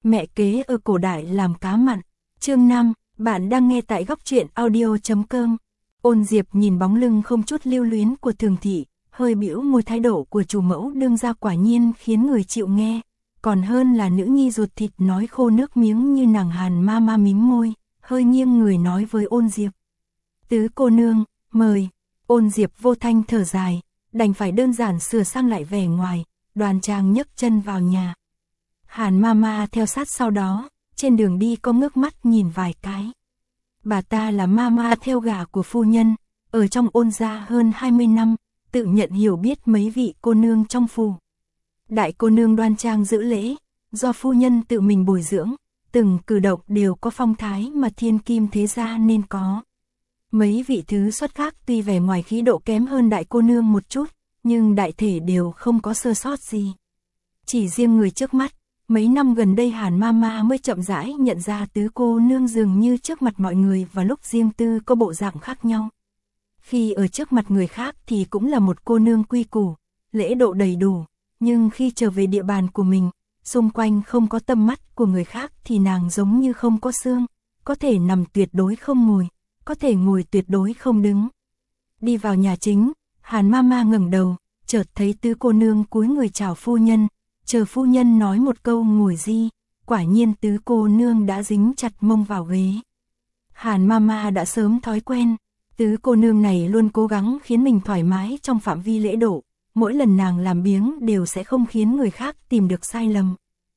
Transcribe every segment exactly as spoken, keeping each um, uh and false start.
Mẹ kế ở cổ đại làm cá mặn. Chương năm, bạn đang nghe tại góc truyện audio chấm com. Ôn Diệp nhìn bóng lưng không chút lưu luyến của Thường thị, hơi bĩu môi, thái độ của chủ mẫu đương gia quả nhiên khiến người chịu nghe, còn hơn là nữ nhi ruột thịt nói khô nước miếng như nàng. Hàn ma ma mím môi, hơi nghiêng người nói với Ôn Diệp. Tứ cô nương, mời. Ôn Diệp vô thanh thở dài, đành phải đơn giản sửa sang lại vẻ ngoài, đoan trang nhấc chân vào nhà. Hàn ma ma theo sát sau đó, trên đường đi có ngước mắt nhìn vài cái. Bà ta là ma ma theo gả của phu nhân, ở trong Ôn gia hơn hai mươi năm, tự nhận hiểu biết mấy vị cô nương trong phủ. Đại cô nương đoan trang giữ lễ, do phu nhân tự mình bồi dưỡng, từng cử động đều có phong thái mà thiên kim thế gia nên có. Mấy vị thứ xuất khác tuy vẻ ngoài khí độ kém hơn đại cô nương một chút, nhưng đại thể đều không có sơ sót gì. Chỉ riêng người trước mắt, mấy năm gần đây Hàn ma ma mới chậm rãi nhận ra tứ cô nương dường như trước mặt mọi người và lúc riêng tư có bộ dạng khác nhau. Khi ở trước mặt người khác thì cũng là một cô nương quy củ, lễ độ đầy đủ, nhưng khi trở về địa bàn của mình, xung quanh không có tầm mắt của người khác thì nàng giống như không có xương, có thể nằm tuyệt đối không ngồi, có thể ngồi tuyệt đối không đứng. Đi vào nhà chính, Hàn ma ma ngẩng đầu, chợt thấy tứ cô nương cúi người chào phu nhân, chờ phu nhân nói một câu ngồi di, quả nhiên tứ cô nương đã dính chặt mông vào ghế. Hàn ma ma đã sớm thói quen, tứ cô nương này luôn cố gắng khiến mình thoải mái trong phạm vi lễ độ, mỗi lần nàng làm biếng đều sẽ không khiến người khác tìm được sai lầm.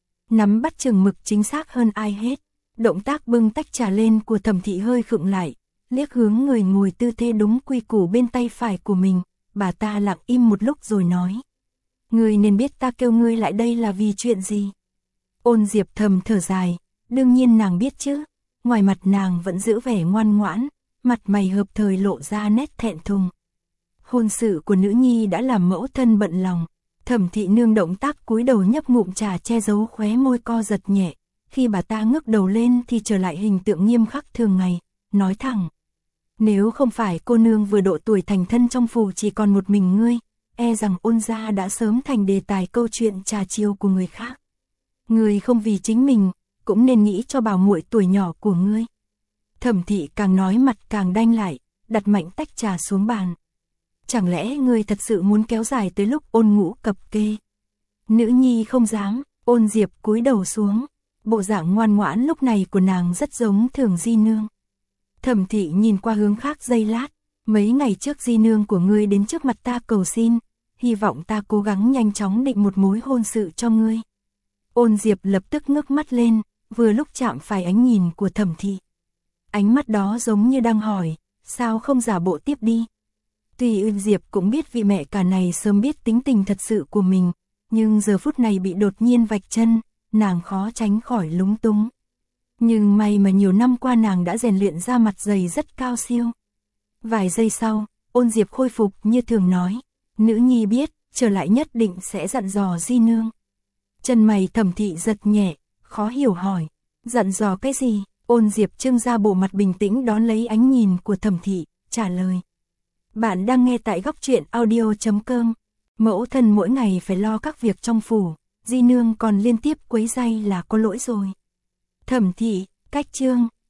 Nắm bắt chừng mực chính xác hơn ai hết, động tác bưng tách trà lên của Thẩm thị hơi khựng lại, liếc hướng người ngồi tư thế đúng quy củ bên tay phải của mình, bà ta lặng im một lúc rồi nói. Ngươi nên biết ta kêu ngươi lại đây là vì chuyện gì. Ôn Diệp thầm thở dài, đương nhiên nàng biết chứ, ngoài mặt nàng vẫn giữ vẻ ngoan ngoãn, mặt mày hợp thời lộ ra nét thẹn thùng. Hôn sự của nữ nhi đã làm mẫu thân bận lòng, Thẩm thị nương động tác cúi đầu nhấp ngụm trà che giấu khóe môi co giật nhẹ, khi bà ta ngước đầu lên thì trở lại hình tượng nghiêm khắc thường ngày, nói thẳng. Nếu không phải cô nương vừa độ tuổi thành thân trong phủ chỉ còn một mình ngươi, e rằng Ôn gia đã sớm thành đề tài câu chuyện trà chiều của người khác. Ngươi không vì chính mình, cũng nên nghĩ cho bảo muội tuổi nhỏ của ngươi. Thẩm thị càng nói mặt càng đanh lại, đặt mạnh tách trà xuống bàn. Chẳng lẽ ngươi thật sự muốn kéo dài tới lúc Ôn ngũ cập kê? Nữ nhi không dám. Ôn Diệp cúi đầu xuống, bộ dạng ngoan ngoãn lúc này của nàng rất giống Thường di nương. Thẩm thị nhìn qua hướng khác giây lát, mấy ngày trước di nương của ngươi đến trước mặt ta cầu xin, hy vọng ta cố gắng nhanh chóng định một mối hôn sự cho ngươi. Ôn Diệp lập tức ngước mắt lên, vừa lúc chạm phải ánh nhìn của Thẩm thị. Ánh mắt đó giống như đang hỏi, sao không giả bộ tiếp đi. Tuy Ôn Diệp cũng biết vị mẹ cả này sớm biết tính tình thật sự của mình, nhưng giờ phút này bị đột nhiên vạch chân, nàng khó tránh khỏi lúng túng. Nhưng may mà nhiều năm qua nàng đã rèn luyện ra mặt dày rất cao siêu. Vài giây sau, Ôn Diệp khôi phục như thường nói, nữ nhi biết, trở lại nhất định sẽ dặn dò di nương. Chân mày Thẩm thị giật nhẹ, khó hiểu hỏi, dặn dò cái gì? Ôn Diệp trưng ra bộ mặt bình tĩnh đón lấy ánh nhìn của Thẩm thị, trả lời. Bạn đang nghe tại góc truyện audio chấm com. Mẫu thân mỗi ngày phải lo các việc trong phủ, di nương còn liên tiếp quấy rầy là có lỗi rồi. Thẩm thị, cách chương.